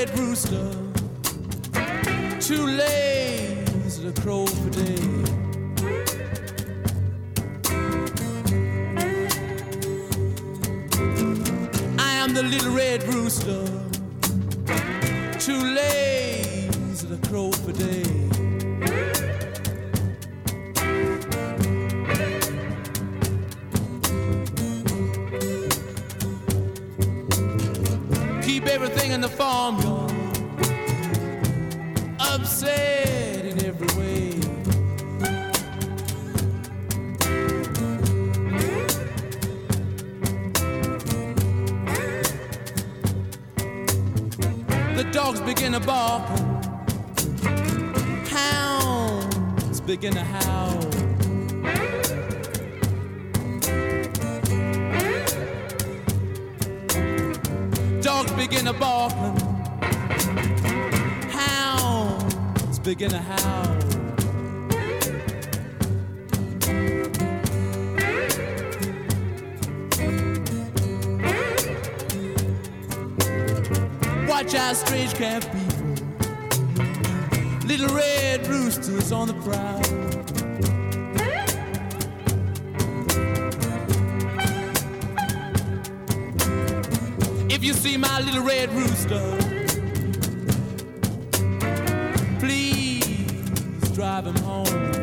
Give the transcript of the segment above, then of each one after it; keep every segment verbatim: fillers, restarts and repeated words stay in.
red rooster, too lazy to crow for day. I am the little red rooster, too lazy to crow for day. Keep everything in the farmyard upset in every way. The dogs begin to bark, hounds begin to howl. Dogs begin to bark, hounds begin to howl. Watch out, strange camp people, little red roosters on the prowl. If you see my little red rooster, please drive him home.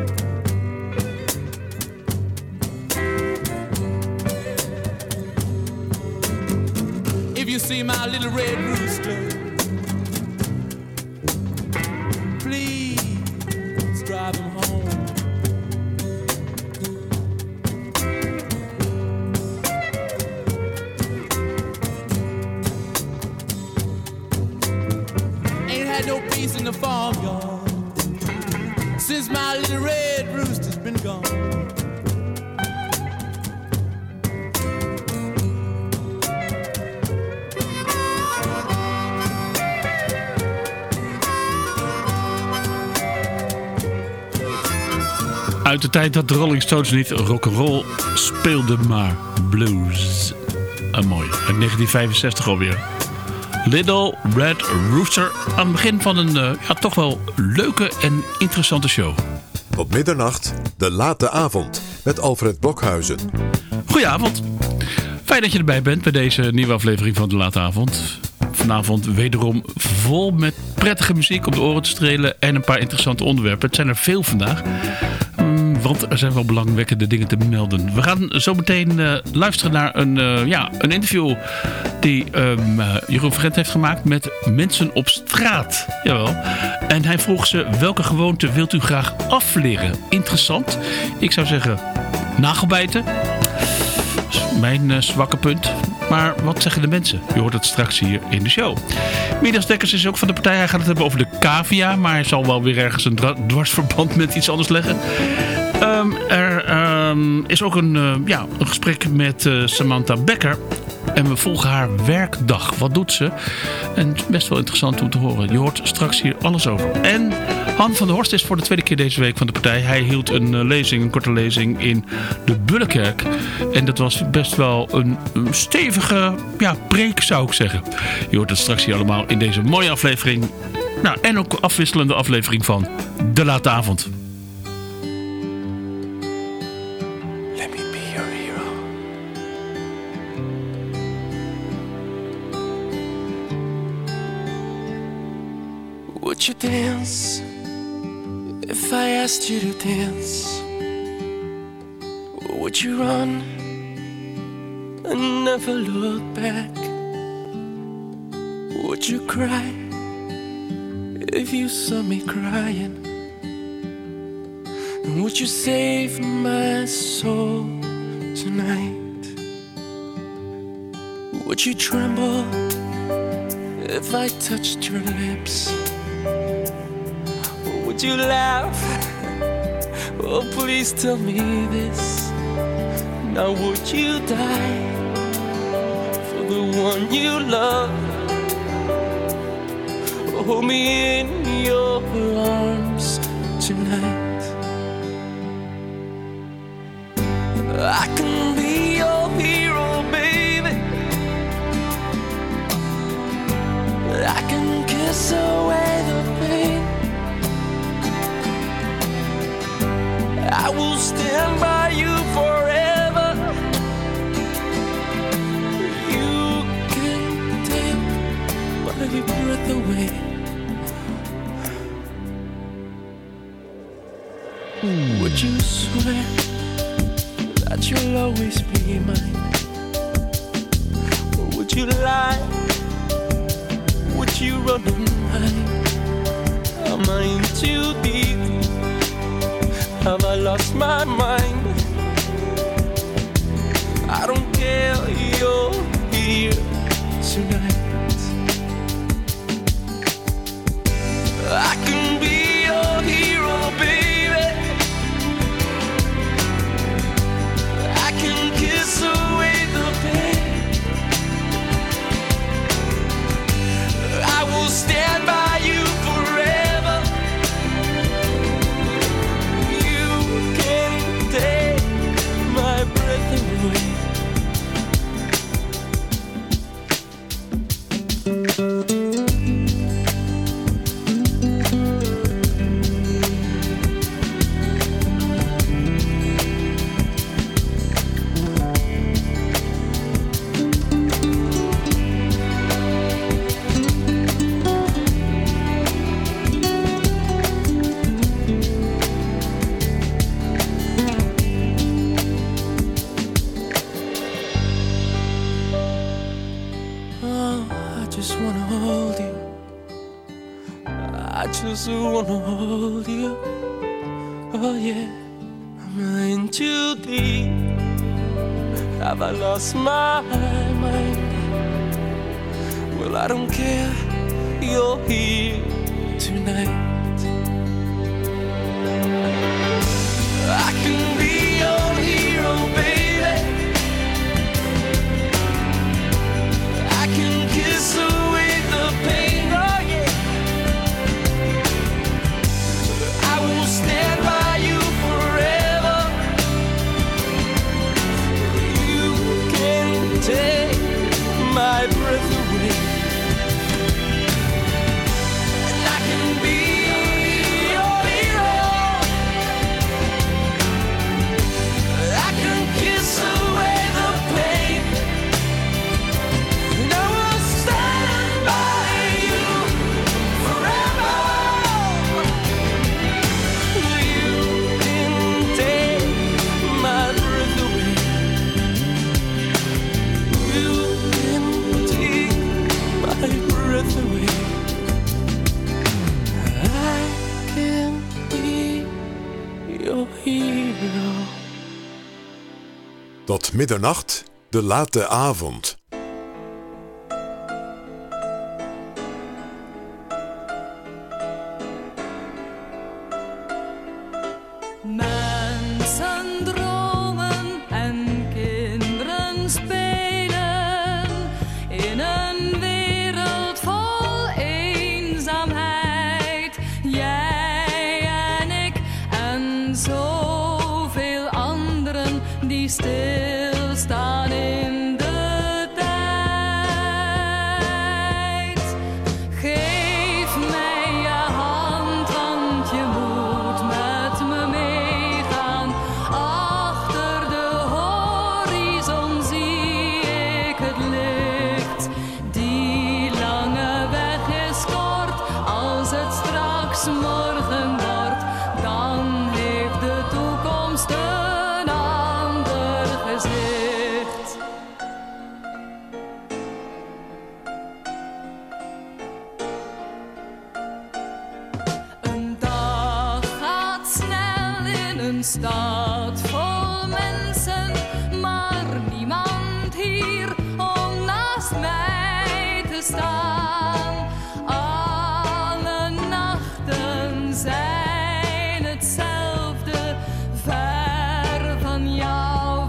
If you see my little red rooster, please drive him home. No peace in the farmyard since my little red rooster's been gone. Uit de tijd dat de Rolling Stones niet rock'n'roll speelden, maar blues. Ah, mooi. Uit negentien vijfenzestig alweer. Little Red Rooster aan het begin van een uh, ja, toch wel leuke en interessante show. Tot middernacht, de late avond met Alfred Blokhuizen. Goedenavond. Fijn dat je erbij bent bij deze nieuwe aflevering van de late avond. Vanavond wederom vol met prettige muziek om de oren te strelen en een paar interessante onderwerpen. Het zijn er veel vandaag. Want er zijn wel belangwekkende dingen te melden. We gaan zo meteen uh, luisteren naar een, uh, ja, een interview die um, uh, Jeroen Vergent heeft gemaakt met mensen op straat. Jawel. En hij vroeg ze, welke gewoonte wilt u graag afleren? Interessant. Ik zou zeggen, nagelbijten. Dat is mijn uh, zwakke punt. Maar wat zeggen de mensen? Je hoort het straks hier in de show. Midas Dekkers is ook van de partij. Hij gaat het hebben over de cavia. Maar hij zal wel weer ergens een dra- dwarsverband met iets anders leggen. Um, er um, is ook een, uh, ja, een gesprek met uh, Samantha Becker. En we volgen haar werkdag. Wat doet ze? En best wel interessant om te horen. Je hoort straks hier alles over. En Han van der Horst is voor de tweede keer deze week van de partij. Hij hield een uh, lezing, een korte lezing in de Bullenkerk. En dat was best wel een, een stevige ja, preek, zou ik zeggen. Je hoort het straks hier allemaal in deze mooie aflevering. Nou, en ook afwisselende aflevering van De Late Avond. Would you dance if I asked you to dance? Would you run and never look back? Would you cry if you saw me crying? And would you save my soul tonight? Would you tremble if I touched your lips? Would you laugh? Oh, please tell me this. Now would you die for the one you love? Hold me in your arms tonight. I can be your hero, baby. I can breath away. Would you swear that you'll always be mine? Or would you lie? Would you run and hide? Am I in too deep? Have I lost my mind? I don't care, you're here tonight. I can be your hero, baby. I can kiss away the pain. I will stand by you forever. You can take my breath away. I wanna hold you. Oh yeah, am I in too deep? Have I lost my mind? Well, I don't care, you're here tonight. I can be your hero, baby. I can kiss away the pain, oh yeah. Stand by you forever. You can take my breath away, and I can be your hero. I can kiss away the pain, and I will stand by you forever. Tot middernacht, de late avond. Mensen dromen en kinderen spelen in een wereld vol eenzaamheid. Jij en ik en zoveel anderen die stilstaan in de tijd. Geef mij je hand, want je moet met me meegaan. Achter de horizon zie ik het licht. Die lange weg is kort, als het straks morgen wordt, dan heeft de toekomst een ander gezicht. Een dag gaat snel in een stad vol mensen, maar niemand hier om naast mij te staan. Alle nachten zijn hetzelfde, ver van jou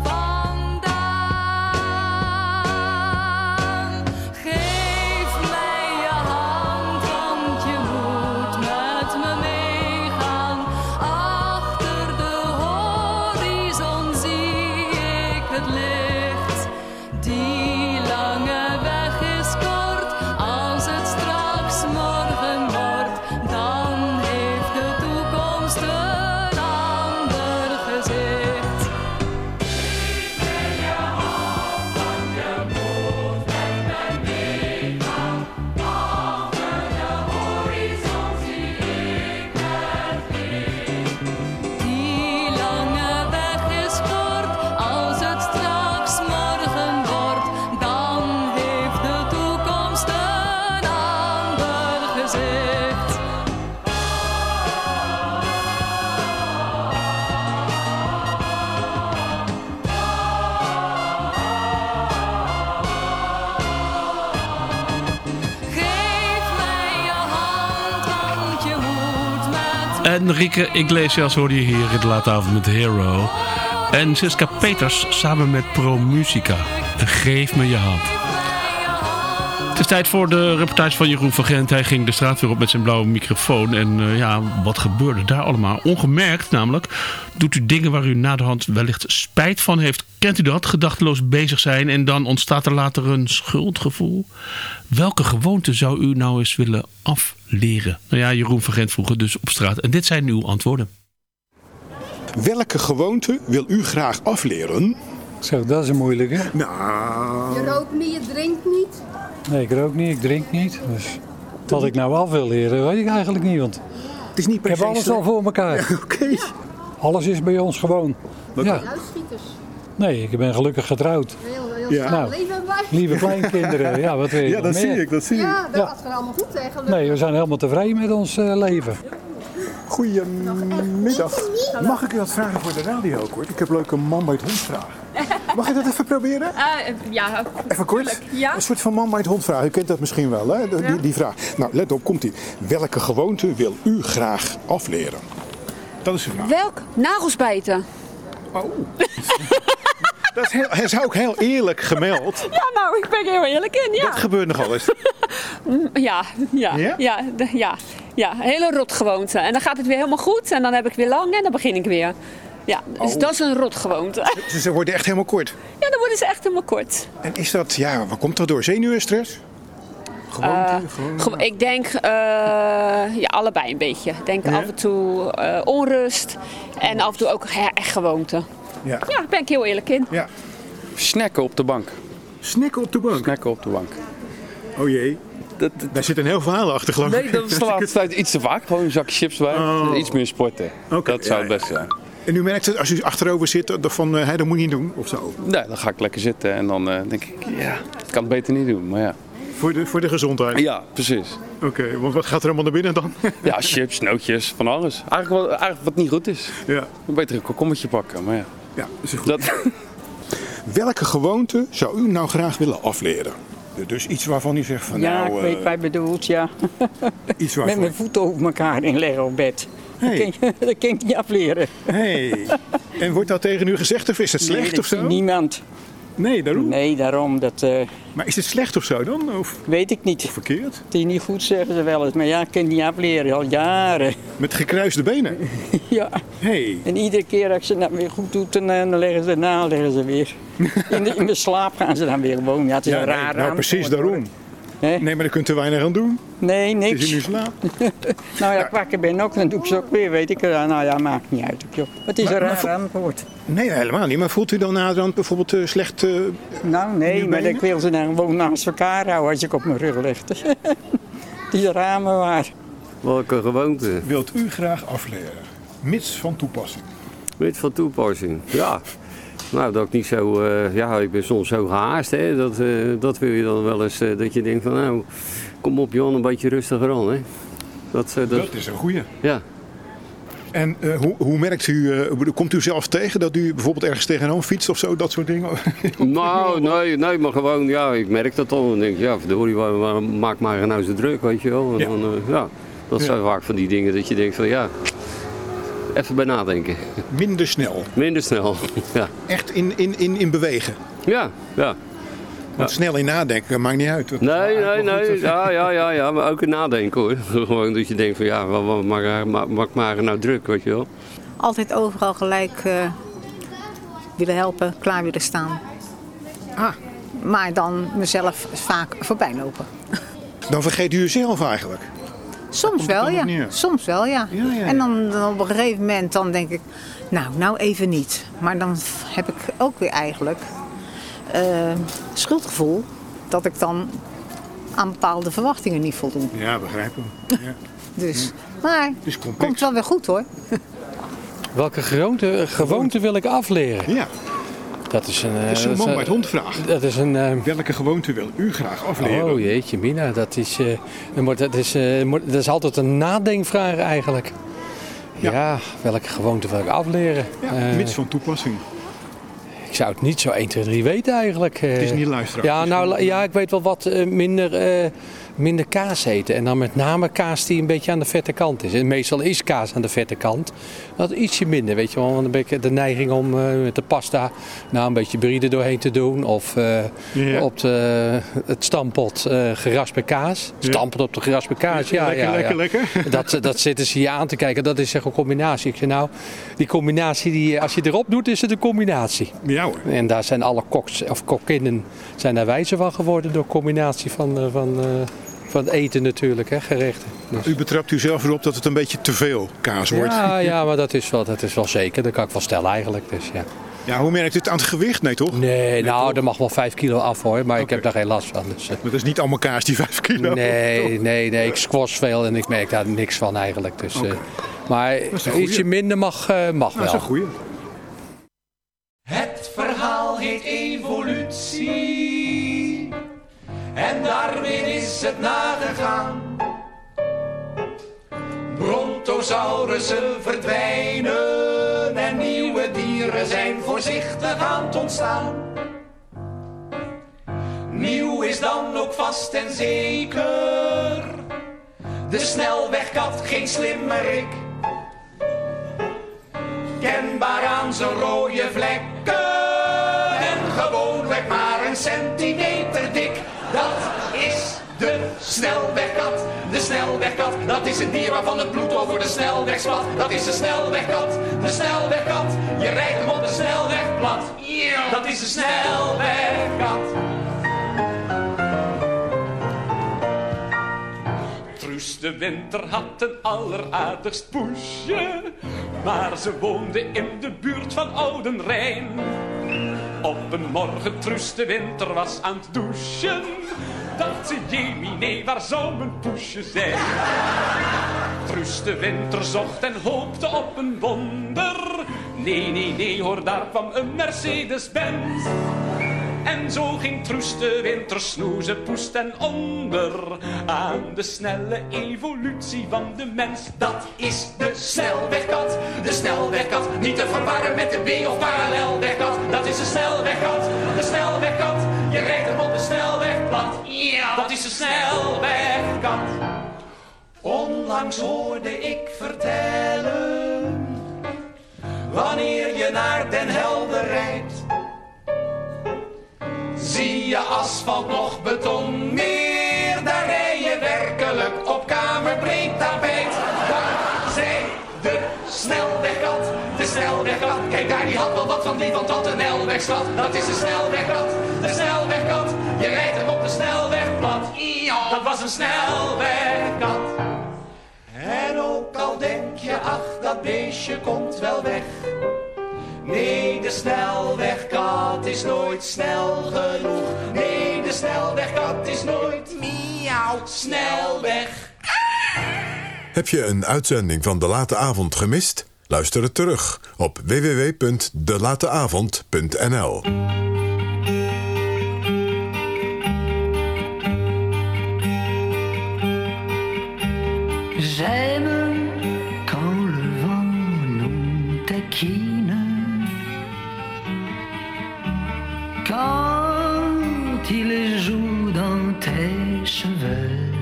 vandaan. Geef mij je hand, want je moet met me meegaan. Achter de horizon zie ik het licht. Die lange weg is kort, gezicht. Enrique Iglesias hoorde je hier in de late avond met Hero. En Siska Peters samen met Pro Musica. Geef me je hand. Het is tijd voor de reportage van Jeroen van Gent. Hij ging de straat weer op met zijn blauwe microfoon. En uh, ja, wat gebeurde daar allemaal? Ongemerkt namelijk. Doet u dingen waar u na de hand wellicht spijt van heeft. Kent u dat? Gedachteloos bezig zijn en dan ontstaat er later een schuldgevoel. Welke gewoonte zou u nou eens willen afleren? Nou ja, Jeroen van Gent vroeg het dus op straat. En dit zijn uw antwoorden. Welke gewoonte wil u graag afleren? Zo, dat is een moeilijke. Nou... Je rookt niet, je drinkt niet? Nee, ik rook niet, ik drink niet. Dus wat ik nou af wil leren, weet ik eigenlijk niet. Want Het is niet per ik heb se alles slecht. al voor elkaar. Ja, Oké. Okay. Alles is bij ons gewoon. Ja. Uitschieters. Nee, ik ben gelukkig getrouwd. Heel, heel Ja. snel Nou. leven wij. Lieve kleinkinderen, ja, wat weet je Ja, nog dat meer? zie ik, dat zie ik. Ja, dat Ja. gaat gewoon allemaal goed tegen. Nee, we zijn helemaal tevreden met ons uh, leven. Goedemiddag. Mag ik u wat vragen voor de radio kort? Ik heb een leuke man bij het hond vragen. Mag ik dat even proberen? Uh, ja, Even kort? Ja. Een soort van man bij het hond vragen. U kent dat misschien wel, hè? Die, Ja. die vraag. Nou, let op, komt ie. Welke gewoonte wil u graag afleren? Dat is de vraag. welk? Nagels bijten. Oh. Dat is, heel, dat is ook heel eerlijk gemeld. Ja, nou, ik ben er heel eerlijk in, ja. Dat gebeurt nogal eens. Ja, ja, Ja? ja, de- ja, ja, een hele rotgewoonte. En dan gaat het weer helemaal goed en dan heb ik weer lang en dan begin ik weer. Ja, dus Oh. dat is een rotgewoonte. Dus ze worden echt helemaal kort. Ja, dan worden ze echt helemaal kort. En is dat, ja, waar komt dat door? Zenuwenstress? Gewoonte? gewoon... Ge- Ik denk, uh, ja, allebei een beetje. Ik denk Ja? af en toe uh, onrust en af en toe ook ja, echt gewoonte. Ja. Ja, daar ben ik heel eerlijk in. ja. Snacken op de bank. Snikken op de bank. Snacken op de bank. Oh jee. Dat, dat- Daar zit een heel verhaal achter, geloof ik. nee, dat is de laatste tijd iets te vaak. Gewoon een zakje chips bij. Oh. Iets meer sporten. Oké, dat zou ja, het beste zijn. En u merkt het, als u achterover zit, van, uh, hey, dat moet je niet doen, of zo. Nee, dan ga ik lekker zitten en dan uh, denk ik, ja, ik kan het beter niet doen. Maar ja, Voor de, voor de gezondheid. ja precies. Oké, want wat gaat er allemaal naar binnen dan? Ja, chips, nootjes, van alles. Eigenlijk wat, eigenlijk wat niet goed is. ja. Een beter een komkommetje pakken, maar ja. Ja, dat is goed. Dat, Welke gewoonte zou u nou graag willen afleren? Dus iets waarvan u zegt van, Ja, nou, ik weet uh, wat je bedoelt, ja. iets Met waarvan... mijn voeten over elkaar in leggen op bed. Hey. Dat, kan, dat kan ik niet afleren. Hey. En wordt dat tegen u gezegd of is het slecht nee, dat of zo? ziet niemand. Nee, daarom. Nee, daarom. Dat uh, Maar is het slecht of zo dan? Of weet ik niet. verkeerd? Het is niet goed, zeggen ze wel eens. Maar ja, ik kan het niet afleren, al jaren. Met gekruiste benen? Ja. Hey. En iedere keer als ze dat weer goed doet, dan, dan leggen ze na, leggen ze weer. In de, in de slaap gaan ze dan weer gewoon. Ja, het is Ja, een nee, raar nou aan. precies daarom. Hè? Nee, maar daar kunt u weinig aan doen. Nee, Het is niks. in uw slaap. Nou ja, ik wakker ben ook, dan doe ik ze ook weer, weet ik. Nou ja, maakt niet uit. Joh. Het is Maar- een maar raar vo- antwoord. Nee, helemaal niet. Maar voelt u dan naderhand bijvoorbeeld uh, slecht... Uh, Nou, nee, Uw maar benen? ik wil ze dan gewoon naast elkaar houden als ik op mijn rug lig. Die ramen waar. Welke gewoonte? wilt u graag afleren? Mits van toepassing. Weet van toepassing. Ja. Nou, dat ik niet zo... Uh, ja, ik ben soms zo gehaast, hè. Dat, uh, dat wil je dan wel eens... Uh, dat je denkt van, nou... Kom op, Jan, een beetje rustiger aan, hè. Dat, uh, dat, Dat is een goeie. Ja. En uh, hoe, hoe merkt u... Uh, komt u zelf tegen dat u bijvoorbeeld ergens tegenaan fietst of zo? Dat soort dingen? Nou, nee, nee, maar gewoon... Ja, ik merk dat al. En denk ja, verdorie, waar- waar- maak maar nou zo druk, weet je wel. En Ja. dan, uh, ja, dat Ja. zijn vaak van die dingen dat je denkt van, ja... Even bij nadenken. Minder snel. Minder snel. Ja. Echt in, in, in, in bewegen. Ja, ja. Want snel in nadenken, dat maakt niet uit. Dat is Nee, nee, eigenlijk wel nee. goed. Ja, ja, ja, ja, maar ook in nadenken hoor. Gewoon dat je denkt van ja, wat, wat maak, maak, maak maar nou druk, weet je wel. Altijd overal gelijk uh, willen helpen, klaar willen staan. Ah. Maar dan mezelf vaak voorbij lopen. Dan vergeet u uzelf eigenlijk. Soms komt het wel, dan ja. op neer? Soms wel, ja. Ja, ja, ja. En dan, dan op een gegeven moment dan denk ik, nou, nou even niet. Maar dan heb ik ook weer eigenlijk uh, schuldgevoel dat ik dan aan bepaalde verwachtingen niet voldoen. Ja, begrijp hem. Ja. Dus, maar Het is het complex. komt wel weer goed hoor. Welke gewoonte, gewoonte wil ik afleren? Ja. Dat is een... Dat is zo'n man bij het hondvraag. Dat is een... Uh, Welke gewoonte wil u graag afleren? Oh jeetje, Mina, dat is, uh, dat is, uh, dat is altijd een nadenkvraag eigenlijk. Ja, ja welke gewoonte wil ik afleren? Ja, uh, mits van toepassing. Ik zou het niet zo één, twee, drie weten eigenlijk. Het is niet luisteren. Ja, nou, ja, ik weet wel wat uh, minder, uh, minder kaas eten. En dan met name kaas die een beetje aan de vette kant is. En meestal is kaas aan de vette kant. Dat ietsje minder, weet je wel. Want dan heb ik de neiging om uh, met de pasta nou een beetje bride doorheen te doen. Of uh, ja. op de, het stampot uh, geraspte kaas. Ja. Stampot op de geraspte kaas, ja. Lekker, ja, lekker, ja. lekker. Dat, dat zitten ze hier aan te kijken. Dat is zeg een combinatie. Ik zeg nou, die combinatie, die, als je erop doet, is het een combinatie. Ja hoor. En daar zijn alle koks of kokkinnen zijn daar wijzer van geworden door combinatie van, van, uh, van eten natuurlijk, hè, gerechten. Dus. U betrapt u zelf erop dat het een beetje te veel kaas wordt. Ja, ja maar dat is, wel, dat is wel zeker. Dat kan ik wel stellen eigenlijk. Dus, ja. Ja, hoe merkt u het aan het gewicht? Nee, toch? Nee, nee nou, toch? Er mag wel vijf kilo af hoor, maar okay. Ik heb daar geen last van. Dus, uh. Maar dat is niet allemaal kaas die vijf kilo? Nee, nee, nee, ik squash veel en ik merk daar niks van eigenlijk. Dus, okay. uh, maar ietsje minder mag, uh, mag nou, wel. Dat is een goeie. Het verhaal heet evolutie en daarmee is het nagegaan. Brontosaurussen verdwijnen en nieuwe dieren zijn voorzichtig aan het ontstaan. Nieuw is dan ook vast en zeker de snelwegkat, geen slimmerik. Kenbaar aan zijn rode vlekken en gewoonlijk maar een centimeter dik. Dat is de snelwegkat, de snelwegkat. Dat is een dier waarvan het bloed over de snelweg spat. Dat is de snelwegkat, de snelwegkat. Je rijdt hem op de snelweg plat. Dat is de snelwegkat. Truus de Winter had een alleraardigst poesje, maar ze woonde in de buurt van Oudenrijn. Op een morgen Truus de Winter was aan het douchen, dacht ze, jemine, waar zou mijn poesje zijn? Truus de Winter zocht en hoopte op een wonder. Nee, nee, nee, hoor, daar kwam een Mercedes-Benz. En zo ging Truus de Winter snoezen, poest en onder aan de snelle evolutie van de mens. Dat is de snelwegkat, de snelwegkat. Niet te verwarren met de B- of parallelwegkat. Dat is de snelwegkat, de snelwegkat. Je rijdt hem op de snelweg plat. Ja, dat is de snelwegkat. Onlangs hoorde ik vertellen, wanneer je naar Den Helder rijdt, zie je asfalt nog beton meer, daar rij je werkelijk op kamerbreed tapijt. Dankzij de snelwegkat, de snelwegkat. Kijk daar, die had wel wat van die van Tante Nelwegstad. Dat is de snelwegkat, de snelwegkat. Je rijdt hem op de snelweg plat. Ja, dat was een snelwegkat. En ook al denk je, ach, dat beestje komt wel weg. Nee, de snelwegkat is nooit snel genoeg. Nee, de snelwegkat is nooit miauw snelweg. Heb je een uitzending van De Late Avond gemist? Luister het terug op w w w punt de late avond punt n l. J'aime quand le vent nous taquine, quand il joue dans tes cheveux,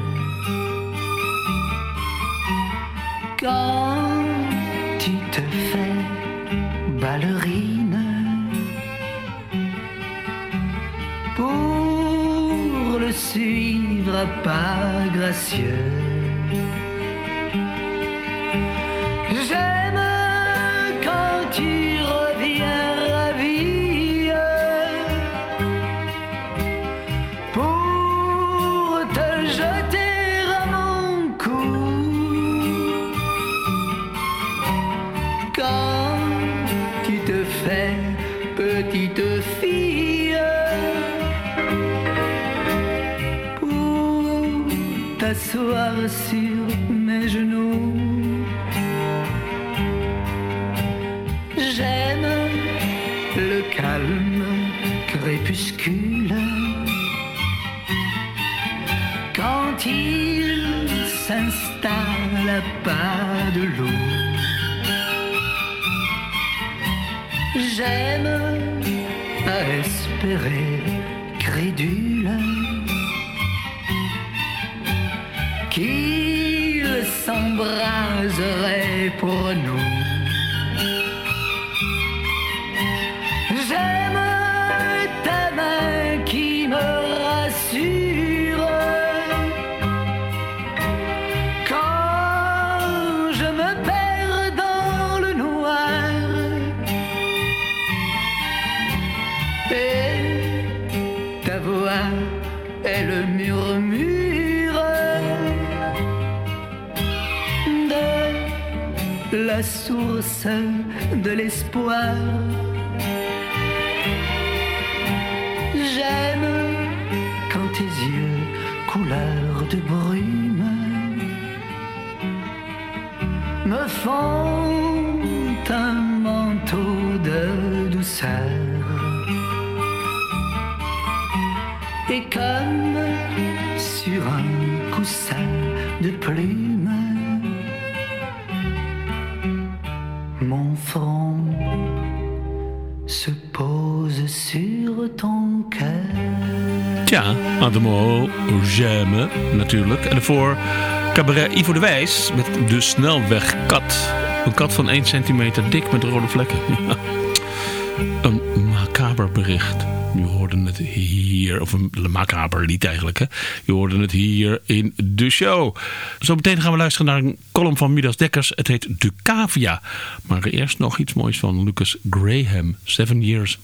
quand tu te fais ballerine, pour le suivre à pas gracieux. J'aime quand tu reviens ravi pour te jeter à mon cou. Quand tu te fais petite fille pour t'asseoir sur mes genoux. J'aime le calme bouscule quand il s'installe à pas de loup. J'aime à espérer, crédule, qu'il s'embraserait pour nous. J'aime ta main qui me rassure quand je me perds dans le noir. Et ta voix est le murmure de la source de l'espoir. J'aime quand tes yeux, couleur de brume, me font un manteau de douceur. Et comme sur un coussin de plumes, mon front se pose sur ton cœur. Tja, Ademo, J'aime natuurlijk. En daarvoor cabaret Ivo de Wijs met De Snelwegkat. Een kat van één centimeter dik met rode vlekken. Ja. Een macaber bericht. Je hoorde het hier, of een macaber lied eigenlijk. Hè? Je hoorde het hier in de show. Zo meteen gaan we luisteren naar een column van Midas Dekkers. Het heet De Cavia. Maar eerst nog iets moois van Lucas Graham. Seven Years.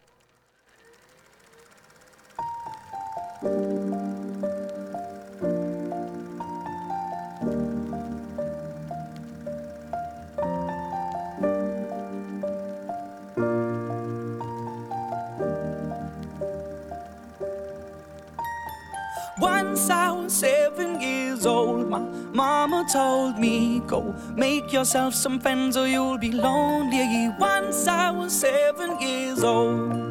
Once I was seven years old, my mama told me, go make yourself some friends or you'll be lonely. Once I was seven years old.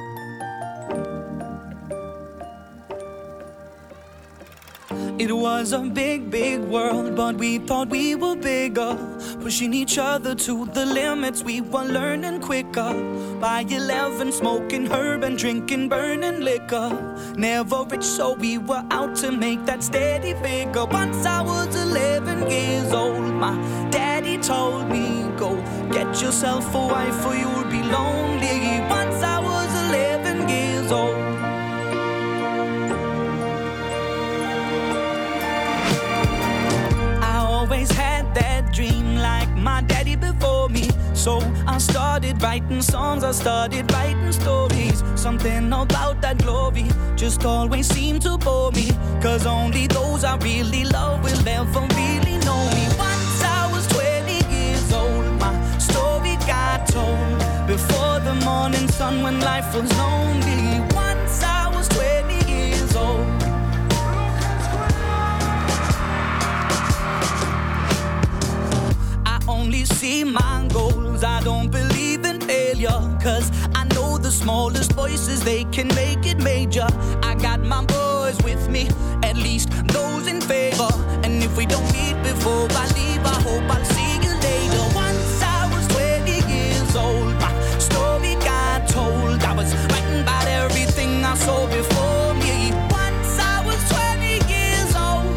It was a big, big world, but we thought we were bigger, pushing each other to the limits. We were learning quicker. By eleven, smoking herb and drinking burning liquor. Never rich, so we were out to make that steady figure. Once I was eleven years old, my daddy told me, go get yourself a wife or you'll be lonely. Once I was eleven years old. Always had that dream like my daddy before me. So I started writing songs, I started writing stories. Something about that glory just always seemed to bore me. Cause only those I really love will ever really know me. Once I was twenty years old, my story got told. Before the morning sun when life was lonely. Once I was twenty years old. Only see my goals, I don't believe in failure. Cause I know the smallest voices, they can make it major. I got my boys with me, at least those in favor. And if we don't meet before I leave, I hope I'll see you later. Once I was twenty years old, my story got told. I was writing about everything I saw before me. Once I was twenty years old.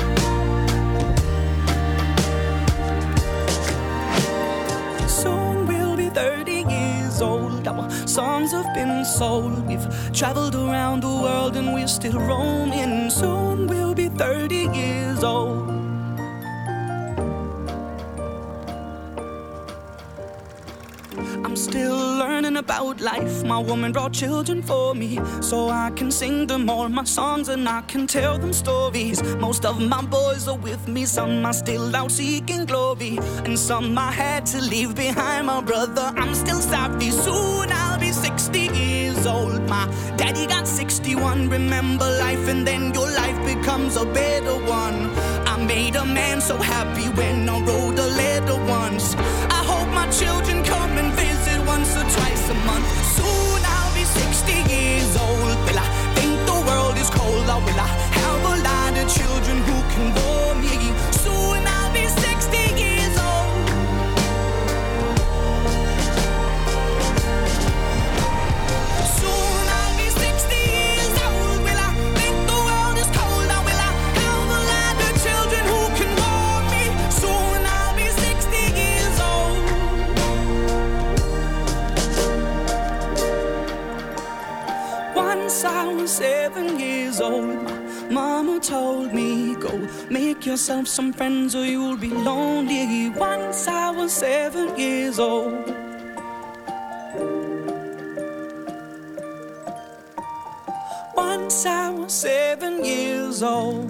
Soon we'll be thirty years old. Our songs have been sold. We've traveled around the world and we're still roaming. Soon we'll be thirty years old. I'm still learning about life. My woman brought children for me, so I can sing them all my songs and I can tell them stories. Most of my boys are with me, some are still out seeking glory, and some I had to leave behind. My brother, I'm still sorry. Soon I'll be sixty years old. My daddy got sixty-one. Remember life and then your life becomes a better one. I made a man so happy when I wrote a letter once. I hope my children come and visit once or twice a month. Soon I'll be sixty years old. Make yourself some friends or you'll be lonely. Once I was seven years old. Once I was seven years old.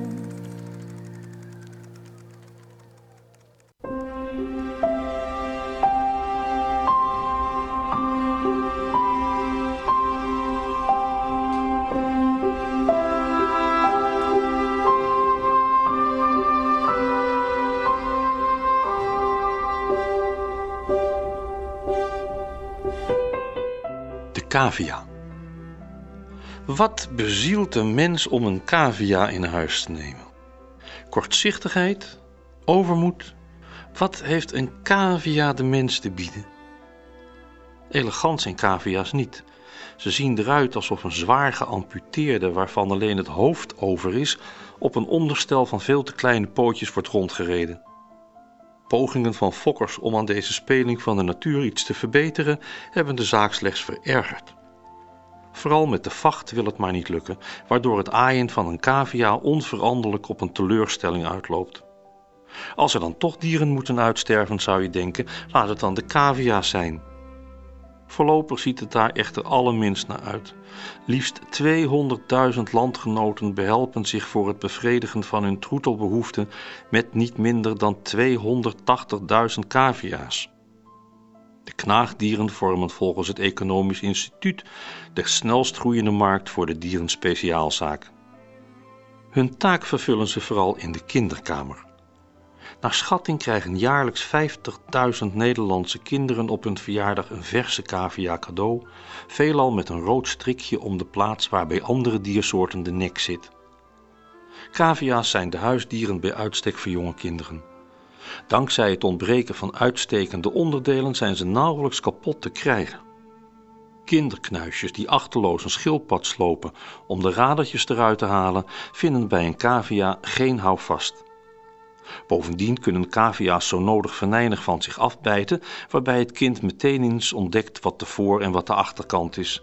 Cavia. Wat bezielt een mens om een cavia in huis te nemen? Kortzichtigheid? Overmoed? Wat heeft een cavia de mens te bieden? Elegant zijn cavia's niet. Ze zien eruit alsof een zwaar geamputeerde, waarvan alleen het hoofd over is, op een onderstel van veel te kleine pootjes wordt rondgereden. Pogingen van fokkers om aan deze speling van de natuur iets te verbeteren, hebben de zaak slechts verergerd. Vooral met de vacht wil het maar niet lukken, waardoor het aaien van een cavia onveranderlijk op een teleurstelling uitloopt. Als er dan toch dieren moeten uitsterven, zou je denken, laat het dan de cavia's zijn. Voorlopig ziet het daar echter allerminst naar uit. Liefst tweehonderdduizend landgenoten behelpen zich voor het bevredigen van hun troetelbehoeften met niet minder dan tweehonderdtachtigduizend cavia's. De knaagdieren vormen volgens het Economisch Instituut de snelst groeiende markt voor de dierenspeciaalzaak. Hun taak vervullen ze vooral in de kinderkamer. Naar schatting krijgen jaarlijks vijftigduizend Nederlandse kinderen op hun verjaardag een verse cavia cadeau, veelal met een rood strikje om de plaats waar bij andere diersoorten de nek zit. Cavia's zijn de huisdieren bij uitstek voor jonge kinderen. Dankzij het ontbreken van uitstekende onderdelen zijn ze nauwelijks kapot te krijgen. Kinderknuisjes die achterloos een schildpad slopen om de radertjes eruit te halen, vinden bij een cavia geen houvast. Bovendien kunnen cavia's zo nodig venijnig van zich afbijten, waarbij het kind meteen eens ontdekt wat de voor- en wat de achterkant is.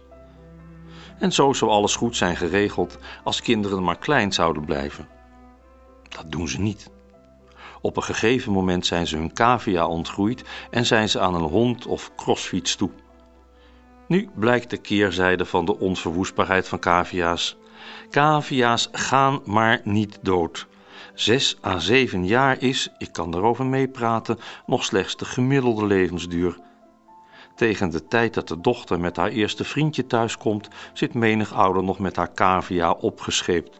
En zo zou alles goed zijn geregeld als kinderen maar klein zouden blijven. Dat doen ze niet. Op een gegeven moment zijn ze hun cavia ontgroeid en zijn ze aan een hond of crossfiets toe. Nu blijkt de keerzijde van de onverwoestbaarheid van cavia's. Cavia's gaan maar niet dood. Zes à zeven jaar is, ik kan daarover meepraten, nog slechts de gemiddelde levensduur. Tegen de tijd dat de dochter met haar eerste vriendje thuiskomt, zit menig ouder nog met haar cavia opgescheept.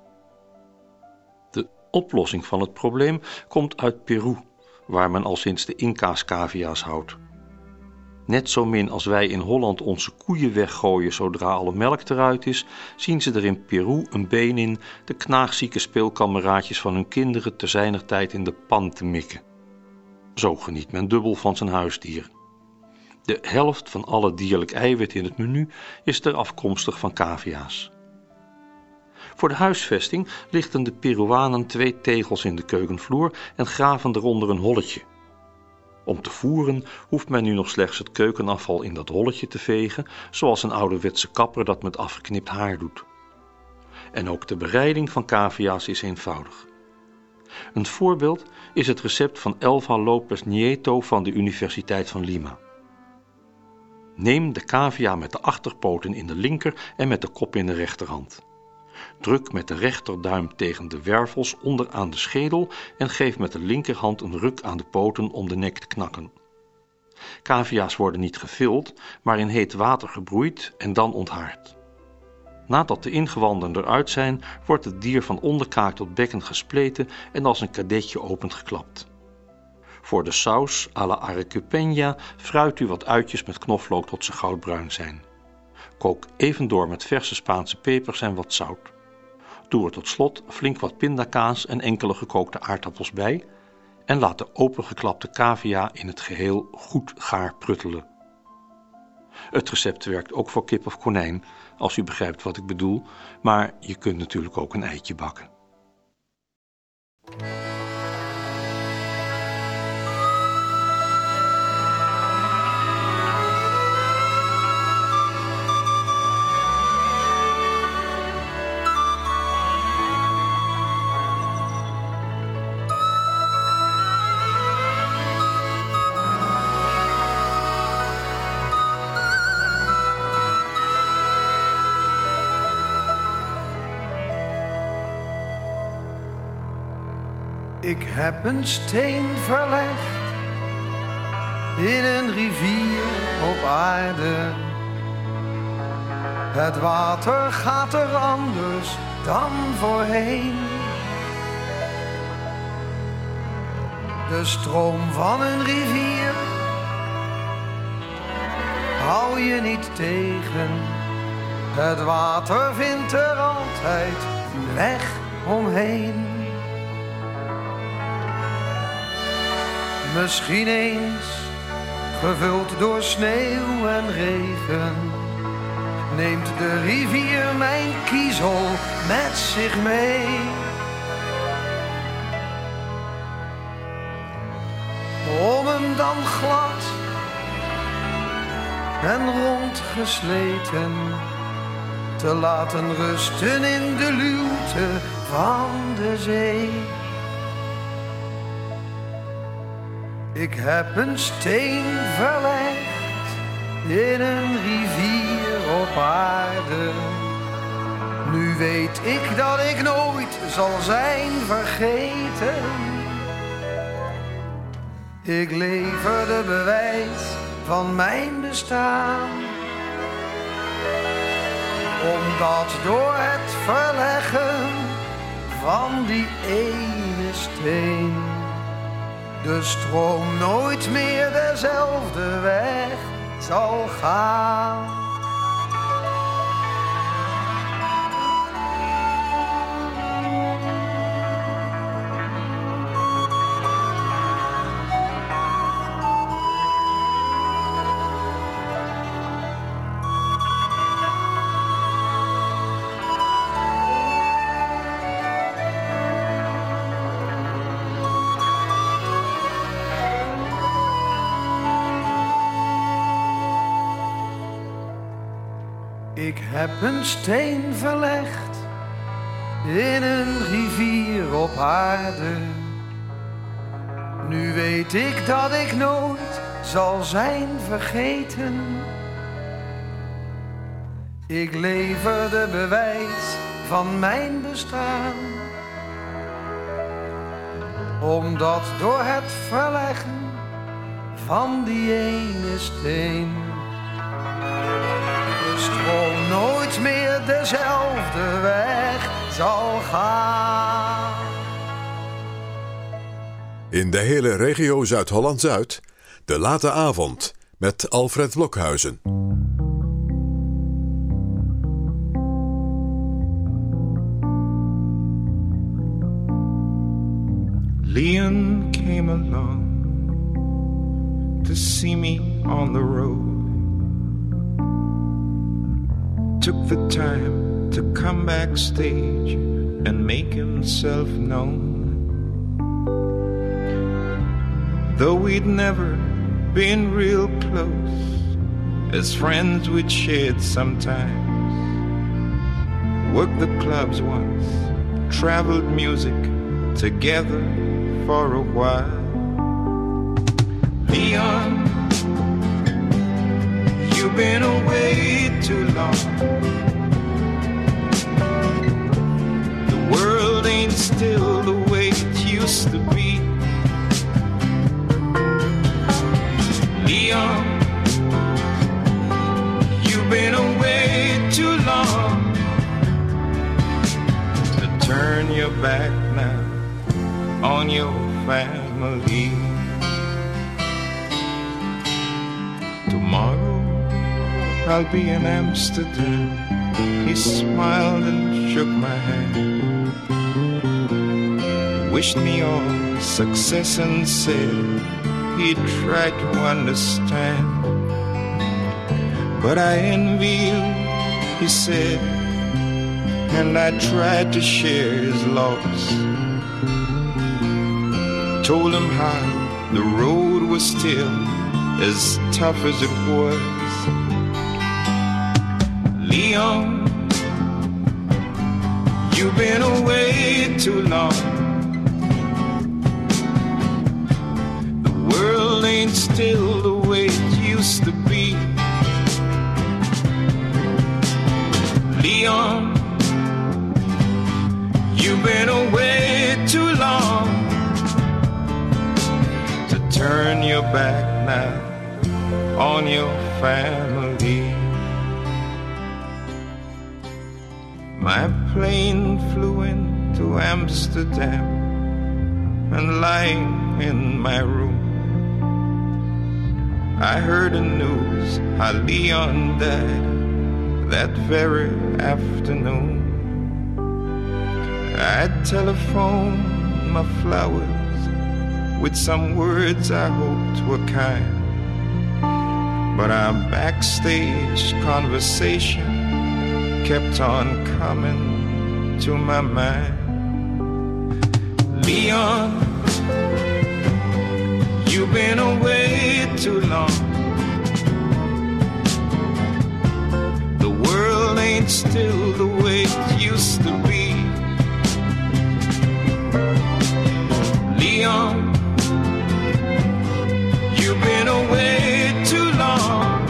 De oplossing van het probleem komt uit Peru, waar men al sinds de Inca's cavia's houdt. Net zo min als wij in Holland onze koeien weggooien zodra alle melk eruit is, zien ze er in Peru een been in de knaagzieke speelkameraadjes van hun kinderen te zijner tijd in de pan te mikken. Zo geniet men dubbel van zijn huisdier. De helft van alle dierlijk eiwit in het menu is er afkomstig van cavia's. Voor de huisvesting lichten de Peruanen twee tegels in de keukenvloer en graven eronder een holletje. Om te voeren hoeft men nu nog slechts het keukenafval in dat holletje te vegen, zoals een ouderwetse kapper dat met afgeknipt haar doet. En ook de bereiding van cavia's is eenvoudig. Een voorbeeld is het recept van Elva Lopez Nieto van de Universiteit van Lima. Neem de cavia met de achterpoten in de linker en met de kop in de rechterhand. Druk met de rechterduim tegen de wervels onderaan de schedel en geef met de linkerhand een ruk aan de poten om de nek te knakken. Cavia's worden niet gevild, maar in heet water gebroeid en dan onthaard. Nadat de ingewanden eruit zijn, wordt het dier van onderkaak tot bekken gespleten en als een kadetje opengeklapt. Voor de saus à la arequipeña fruit u wat uitjes met knoflook tot ze goudbruin zijn. Kook even door met verse Spaanse pepers en wat zout. Doe er tot slot flink wat pindakaas en enkele gekookte aardappels bij en laat de opengeklapte cavia in het geheel goed gaar pruttelen. Het recept werkt ook voor kip of konijn, als u begrijpt wat ik bedoel, maar je kunt natuurlijk ook een eitje bakken. Ik heb een steen verlegd in een rivier op aarde. Het water gaat er anders dan voorheen. De stroom van een rivier hou je niet tegen. Het water vindt er altijd een weg omheen. Misschien eens gevuld door sneeuw en regen, neemt de rivier mijn kiezel met zich mee. Om hem dan glad en rondgesleten te laten rusten in de luwte van de zee. Ik heb een steen verlegd in een rivier op aarde. Nu weet ik dat ik nooit zal zijn vergeten. Ik lever de bewijs van mijn bestaan. Omdat door het verleggen van die ene steen de stroom nooit meer dezelfde weg zal gaan. Ik heb een steen verlegd in een rivier op aarde. Nu weet ik dat ik nooit zal zijn vergeten. Ik lever de bewijs van mijn bestaan. Omdat door het verleggen van die ene steen de stroom nooit meer dezelfde weg zal gaan. In de hele regio Zuid-Holland-Zuid, de late avond met Alfred Blokhuizen. Leon came along to see me on the road. Took the time to come backstage and make himself known. Though we'd never been real close, as friends we'd shared sometimes. Worked the clubs once, traveled music together for a while. Leon, you've been away too long. The world ain't still the way it used to be. Leon, you've been away too long to turn your back now on your family. Tomorrow I'll be in Amsterdam. He smiled and shook my hand, wished me all success and said he'd try to understand. But I envy you, he said, and I tried to share his loss. Told him how the road was still as tough as it was. Leon, you've been away too long. The world ain't still the way it used to be. Leon, you've been away too long turn your back now on your family. My plane flew into Amsterdam, and lying in my room I heard the news how Leon died that very afternoon. I telephoned my flowers with some words I hoped were kind, but our backstage conversation kept on coming to my mind. Leon, you've been away too long. The world ain't still the way it used to be. Leon, you've been away too long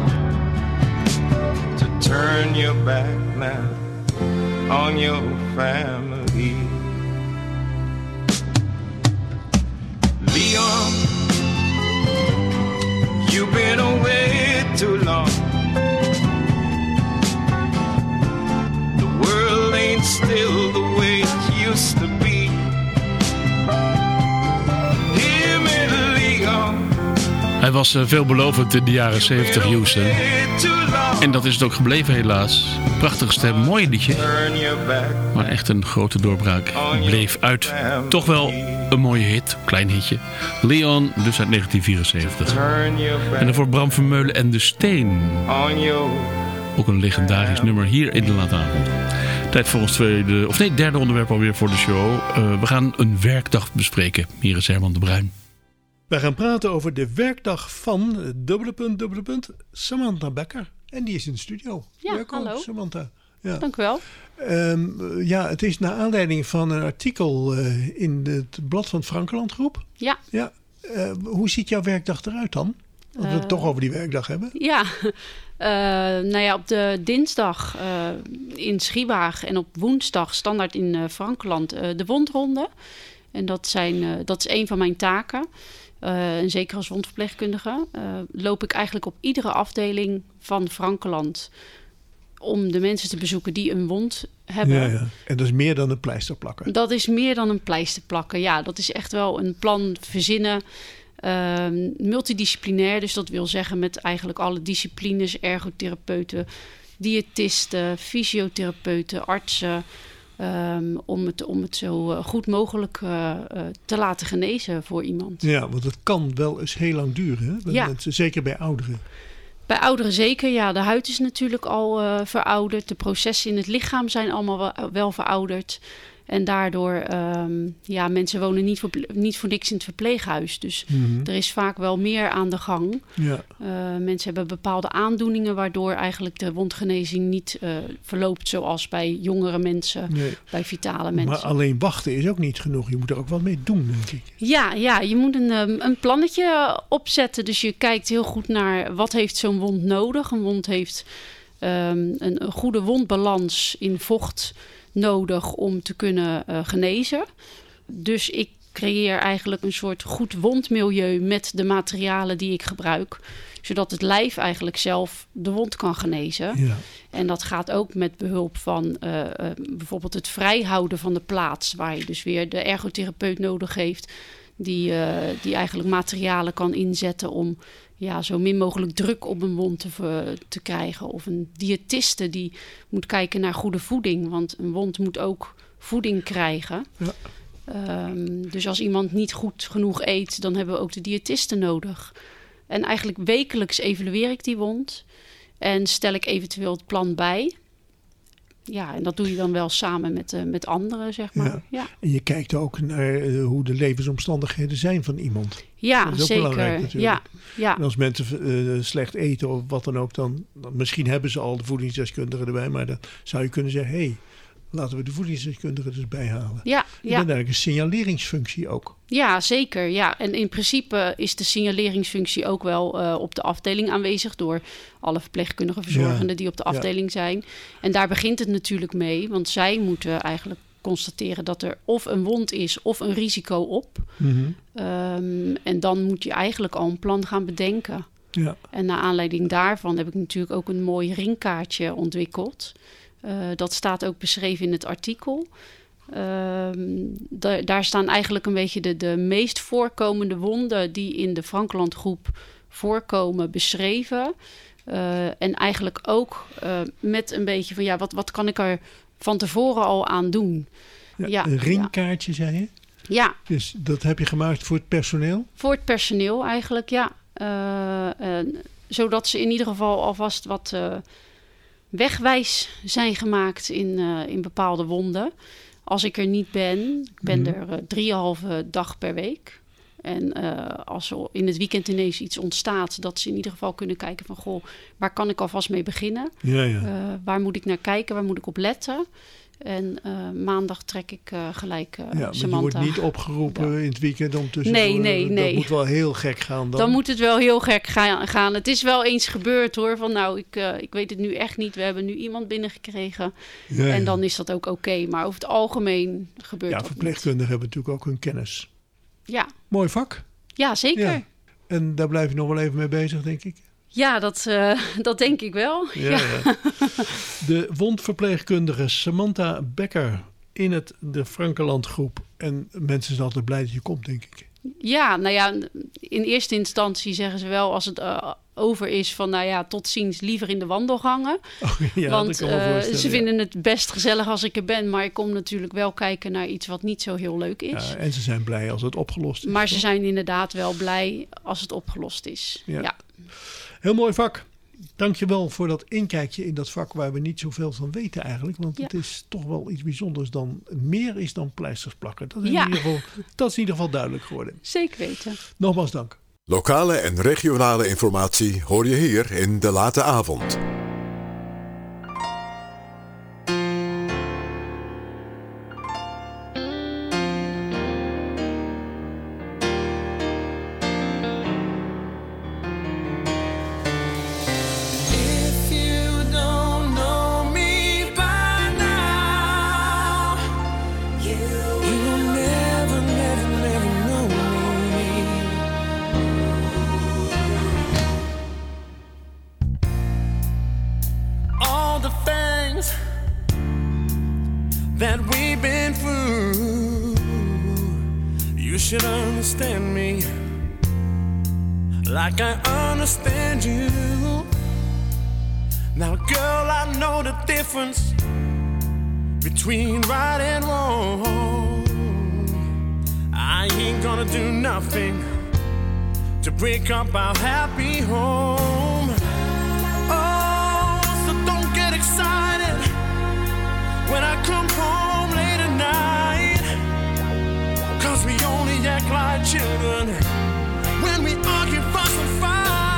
to turn your back now on your family. Leon, you've been away too long. The world ain't still the way it used to be. Hear me, Leon. Hij was uh, veelbelovend in de jaren zeventig, Houston. En dat is het ook gebleven helaas. Prachtige stem, mooi liedje. Maar echt een grote doorbraak bleef uit. Toch wel een mooie hit, klein hitje. Leon, dus uit negentien vierenzeventig. En daarvoor Bram Vermeulen en De Steen. Ook een legendarisch nummer hier in de late avond. Tijd voor ons tweede, of nee, derde onderwerp alweer voor de show. Uh, we gaan een werkdag bespreken. Hier is Herman de Bruin. Wij gaan praten over de werkdag van dubbele punt, dubbele punt, Samantha Becker. En die is in de studio. Ja, welkom, hallo. Samantha. Ja. Dank u wel. Um, ja, het is naar aanleiding van een artikel uh, in het blad van het Frankenland Groep. Ja. ja. Uh, hoe ziet jouw werkdag eruit dan? Als we het uh, toch over die werkdag hebben. Ja, uh, nou ja, op de dinsdag uh, in Schiewaag en op woensdag standaard in uh, Frankenland uh, de wondronde. En dat, zijn, uh, dat is een van mijn taken. Uh, en zeker als wondverpleegkundige uh, loop ik eigenlijk op iedere afdeling van Frankenland om de mensen te bezoeken die een wond hebben. Ja, ja. En dat is meer dan een pleister plakken. Dat is meer dan een pleister plakken. Ja, dat is echt wel een plan verzinnen. Uh, multidisciplinair, dus dat wil zeggen met eigenlijk alle disciplines, ergotherapeuten, diëtisten, fysiotherapeuten, artsen. Um, om, het, om het zo uh, goed mogelijk uh, uh, te laten genezen voor iemand. Ja, want het kan wel eens heel lang duren. Hè? Bij ja. mensen, zeker bij ouderen. Bij ouderen zeker, ja. De huid is natuurlijk al uh, verouderd. De processen in het lichaam zijn allemaal wel, wel verouderd. En daardoor, um, ja, mensen wonen niet voor, niet voor niks in het verpleeghuis. Dus mm-hmm. er is vaak wel meer aan de gang. Ja. Uh, mensen hebben bepaalde aandoeningen waardoor eigenlijk de wondgenezing niet uh, verloopt zoals bij jongere mensen, nee. bij vitale mensen. Maar alleen wachten is ook niet genoeg. Je moet er ook wat mee doen, denk ik. Ja, ja, je moet een, een plannetje opzetten. Dus je kijkt heel goed naar wat heeft zo'n wond nodig. Een wond heeft um, een, een goede wondbalans in vocht nodig om te kunnen uh, genezen. Dus ik creëer eigenlijk een soort goed wondmilieu met de materialen die ik gebruik, zodat het lijf eigenlijk zelf de wond kan genezen. Ja. En dat gaat ook met behulp van uh, uh, bijvoorbeeld het vrijhouden van de plaats, waar je dus weer de ergotherapeut nodig heeft, die, uh, die eigenlijk materialen kan inzetten om ja, zo min mogelijk druk op een wond te, te krijgen. Of een diëtiste die moet kijken naar goede voeding. Want een wond moet ook voeding krijgen. Ja. Um, dus als iemand niet goed genoeg eet, dan hebben we ook de diëtiste nodig. En eigenlijk wekelijks evalueer ik die wond. En stel ik eventueel het plan bij. Ja, en dat doe je dan wel samen met, uh, met anderen, zeg maar. Ja. Ja. En je kijkt ook naar uh, hoe de levensomstandigheden zijn van iemand. Ja, dat is ook zeker. belangrijk natuurlijk. Ja, ja. En als mensen uh, slecht eten of wat dan ook, dan, dan misschien hebben ze al de voedingsdeskundigen erbij, maar dan zou je kunnen zeggen, hé, hey, laten we de voedingsdeskundigen dus bijhalen. Ja, je ja. bent eigenlijk een signaleringsfunctie ook. Ja, zeker. Ja. En in principe is de signaleringsfunctie ook wel uh, op de afdeling aanwezig door alle verpleegkundige verzorgenden ja. die op de afdeling ja. zijn. En daar begint het natuurlijk mee, want zij moeten eigenlijk constateren dat er of een wond is of een risico op. Mm-hmm. Um, en dan moet je eigenlijk al een plan gaan bedenken. Ja. En naar aanleiding daarvan heb ik natuurlijk ook een mooi ringkaartje ontwikkeld. Uh, dat staat ook beschreven in het artikel. Um, da- daar staan eigenlijk een beetje de, de meest voorkomende wonden die in de Franklandgroep voorkomen beschreven. Uh, en eigenlijk ook uh, met een beetje van ja, wat, wat kan ik er van tevoren al aan doen? Ja, Ja, een ringkaartje, ja. zei je? Ja. Dus dat heb je gemaakt voor het personeel? Voor het personeel eigenlijk, ja. Uh, uh, zodat ze in ieder geval alvast wat uh, wegwijs zijn gemaakt in, uh, in bepaalde wonden. Als ik er niet ben, ik ben Mm-hmm. er uh, drieënhalve dag per week. En uh, als er in het weekend ineens iets ontstaat, dat ze in ieder geval kunnen kijken van goh, waar kan ik alvast mee beginnen? Ja, ja. Uh, waar moet ik naar kijken? Waar moet ik op letten? En uh, maandag trek ik uh, gelijk uh, Ja, maar Samantha. je wordt niet opgeroepen ja. in het weekend om tussen. Nee, nee, nee. Dat moet wel heel gek gaan dan. Dan moet het wel heel gek ga- gaan. Het is wel eens gebeurd hoor. Van nou, ik, uh, ik weet het nu echt niet. We hebben nu iemand binnengekregen. Ja, ja. En dan is dat ook oké. Okay. Maar over het algemeen gebeurt ja, dat verpleegkundigen hebben natuurlijk ook hun kennis. Ja. Mooi vak. Ja, zeker. Ja. En daar blijf je nog wel even mee bezig, denk ik. Ja, dat, uh, dat denk ik wel. Ja, ja. Ja. De wondverpleegkundige Samantha Becker in het de Frankenlandgroep. En mensen zijn altijd blij dat je komt, denk ik. Ja, nou ja, in eerste instantie zeggen ze wel als het uh, over is van nou ja, tot ziens, liever in de wandelgangen. Oh, ja, Want uh, ze ja. vinden het best gezellig als ik er ben, maar ik kom natuurlijk wel kijken naar iets wat niet zo heel leuk is. Ja, en ze zijn blij als het opgelost is. Maar ze zijn inderdaad wel blij als het opgelost is. Ja. ja. Heel mooi vak. Dankjewel voor dat inkijkje in dat vak waar we niet zoveel van weten eigenlijk. Want ja. het is toch wel iets bijzonders dan meer is dan pleisters plakken. Dat is, ja. in ieder geval, dat is in ieder geval duidelijk geworden. Zeker weten. Nogmaals dank. Lokale en regionale informatie hoor je hier in De Late Avond. that we've been through. You should understand me like I understand you. Now, girl, I know the difference between right and wrong. I ain't gonna do nothing to break up our happy home. Oh, so don't get excited when I come home late at night, 'cause we only act like children when we argue, fuss and fight.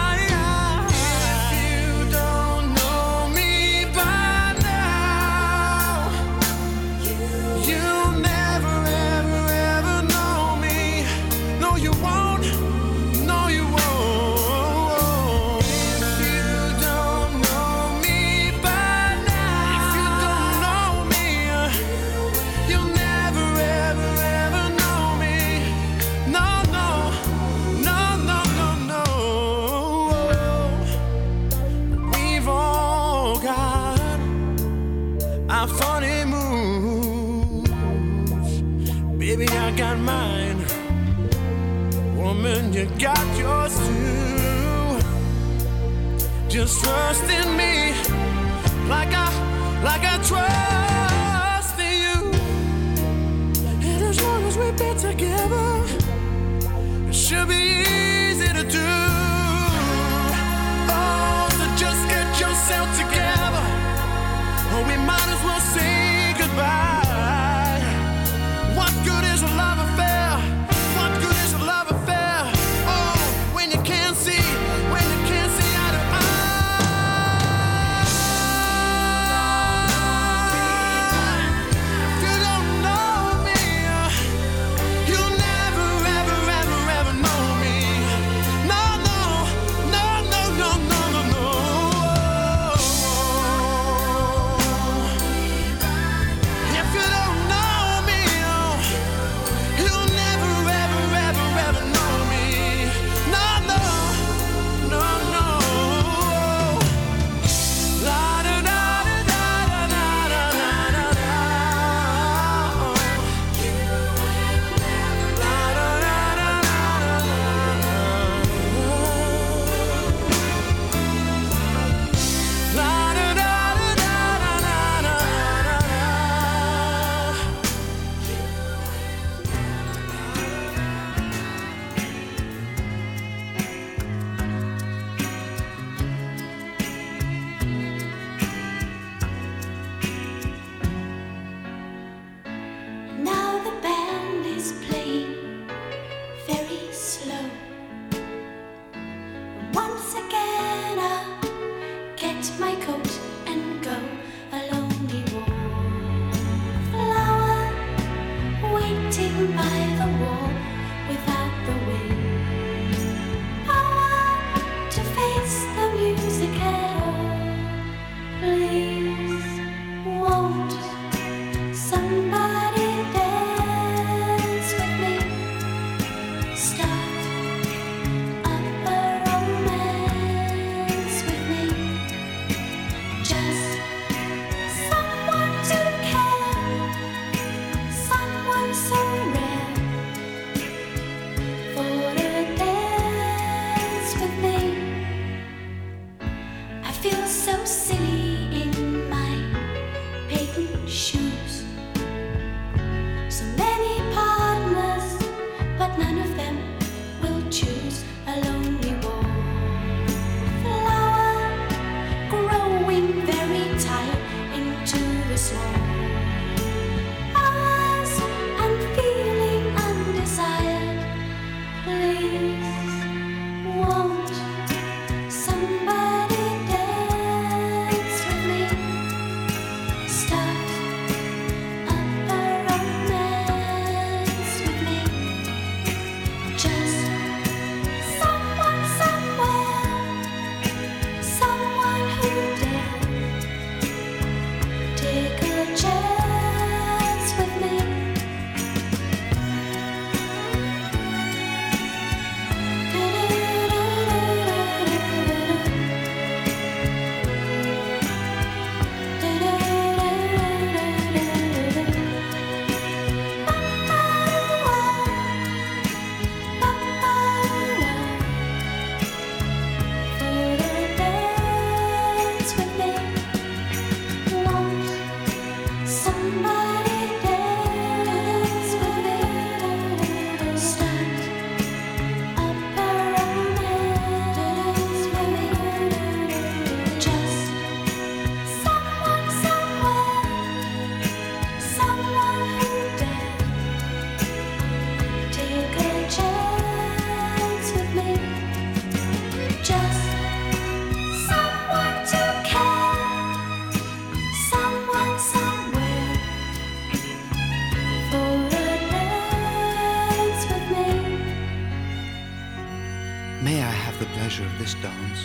If you don't know me by now, you'll never, ever, ever know me. No, you won't. No, you won't. If you don't know me by now, if you don't know me, you'll never, ever, ever know me. No, no, no, no, no, no. We've all got our funny moves. Baby, I got mine. Woman, you got yours too. Just trust in me like I, like I trust in you. And as long as we've been together, it should be easy to do. Oh, so just get yourself together, or we might as well say goodbye. What good is a love affair? What good is a love affair? Oh, when you can't see, when you can't see eye to eye. If you don't know me, you'll never, ever, ever, ever know me. May I have the pleasure of this dance?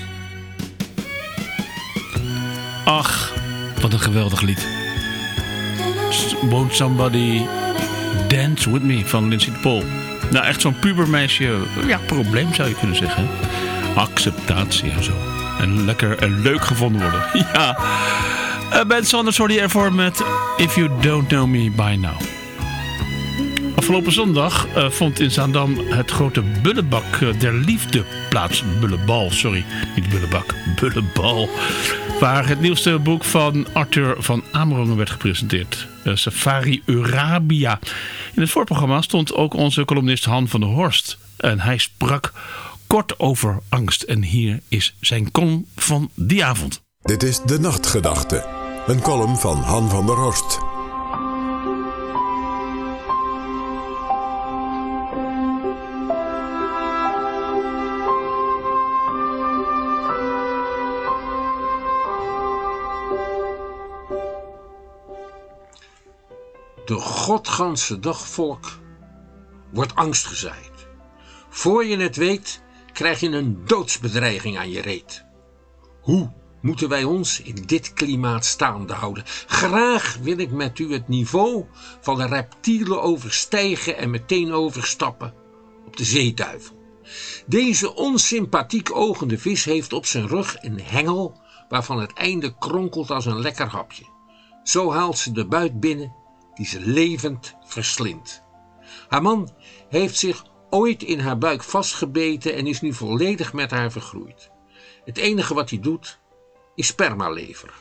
Ach, wat een geweldig lied. Won't Somebody Dance With Me van Lindsay Paul. Nou, echt zo'n pubermeisje. Ja, probleem zou je kunnen zeggen. Acceptatie en zo. En lekker en leuk gevonden worden. Ja. Uh, Ben Sanders hoorde je ervoor met If You Don't Know Me By Now. Afgelopen zondag uh, vond in Zaandam het grote Bullebak uh, der Liefde plaats. Bullebal, sorry. Niet Bullebak, Bullebal. Waar het nieuwste boek van Arthur van Amerongen werd gepresenteerd. Uh, Safari Eurabia. In het voorprogramma stond ook onze columnist Han van der Horst. En hij sprak kort over angst. En hier is zijn column van die avond. Dit is De Nachtgedachte. Een column van Han van der Horst. De godganse dag, volk, wordt angst gezaaid. Voor je het weet, krijg je een doodsbedreiging aan je reet. Hoe moeten wij ons in dit klimaat staande houden? Graag wil ik met u het niveau van de reptielen overstijgen en meteen overstappen op de zeeduivel. Deze onsympathiek ogende vis heeft op zijn rug een hengel waarvan het einde kronkelt als een lekker hapje. Zo haalt ze de buit binnen die ze levend verslindt. Haar man heeft zich ooit in haar buik vastgebeten en is nu volledig met haar vergroeid. Het enige wat hij doet is sperma leveren.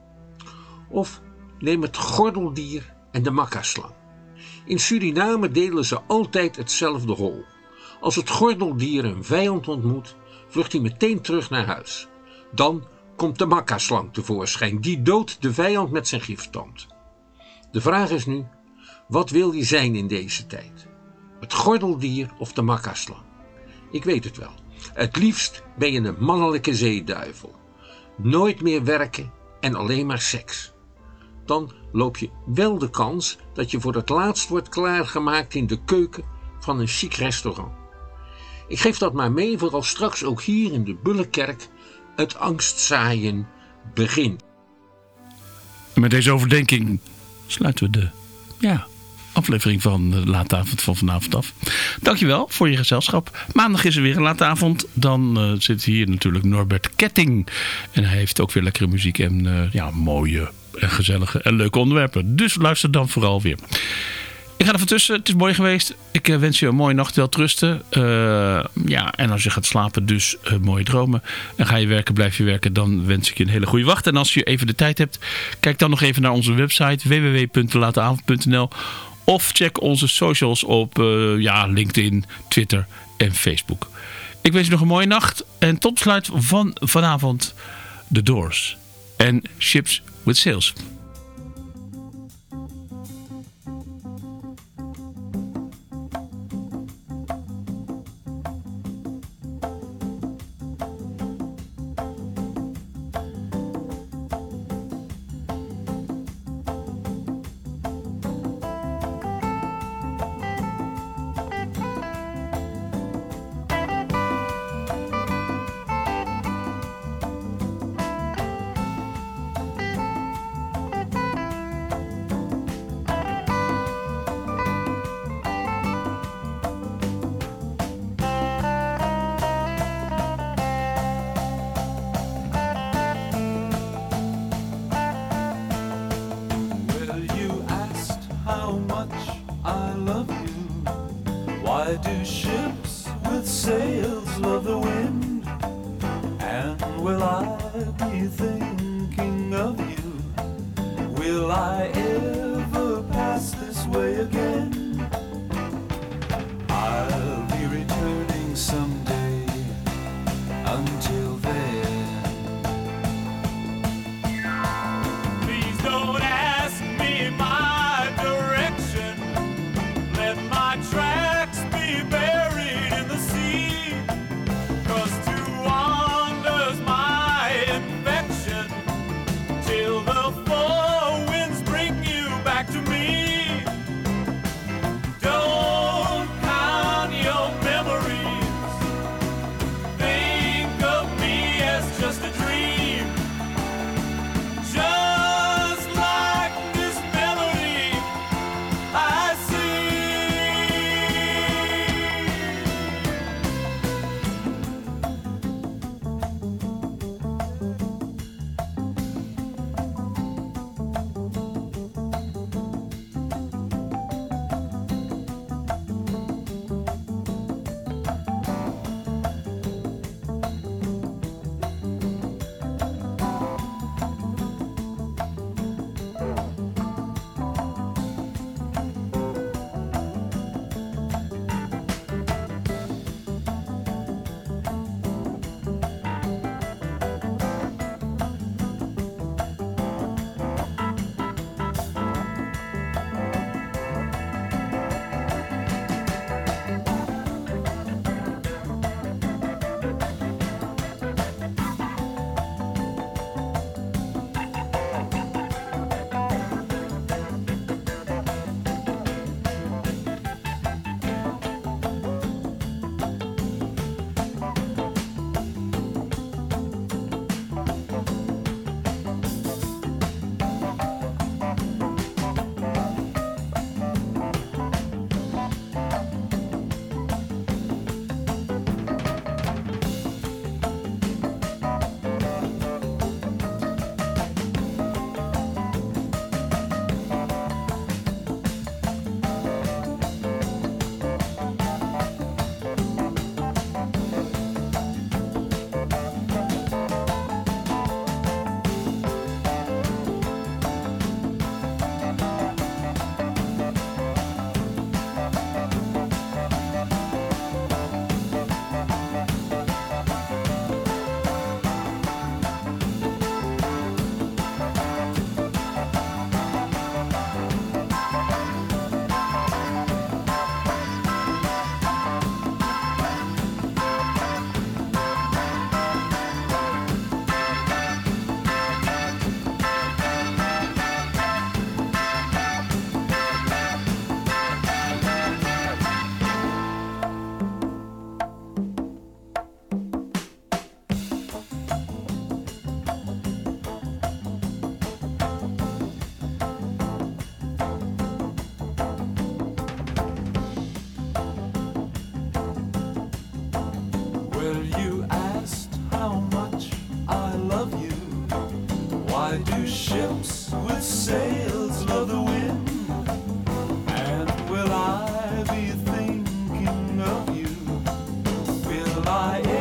Of neem het gordeldier en de makkaslang. In Suriname delen ze altijd hetzelfde hol. Als het gordeldier een vijand ontmoet, vlucht hij meteen terug naar huis. Dan komt de makkaslang tevoorschijn. Die doodt de vijand met zijn giftand. De vraag is nu, wat wil je zijn in deze tijd? Het gordeldier of de makkaslang? Ik weet het wel. Het liefst ben je een mannelijke zeeduivel. Nooit meer werken en alleen maar seks. Dan loop je wel de kans dat je voor het laatst wordt klaargemaakt in de keuken van een chic restaurant. Ik geef dat maar mee voor als straks ook hier in de Bullenkerk het angstzaaien begint. Met deze overdenking sluiten we de ja, aflevering van de Late Avond van vanavond af. Dankjewel voor je gezelschap. Maandag is er weer een Late Avond. Dan uh, zit hier natuurlijk Norbert Ketting. En hij heeft ook weer lekkere muziek en uh, ja, mooie en gezellige en leuke onderwerpen. Dus luister dan vooral weer. Ik ga er van tussen. Het is mooi geweest. Ik uh, wens je een mooie nacht, wel rusten. Uh, ja, en als je gaat slapen, dus uh, mooie dromen. En ga je werken, blijf je werken, dan wens ik je een hele goede wacht. En als je even de tijd hebt, kijk dan nog even naar onze website w w w punt de late avond punt n l of check onze socials op uh, ja, LinkedIn, Twitter en Facebook. Ik wens je nog een mooie nacht. En tot besluit van vanavond The Doors en Ships with Sails. Why do ships with sails love the wind? And will I be thinking of you? Will I ever pass this way again? I'll be returning someday. Until then, please don't ask me my direction. Let my tracks be buried in the sea. 'Cause to wander's my infection. Till the four winds bring you Well, you asked how much I love you. Why do ships with sails love the wind? And will I be thinking of you? Will I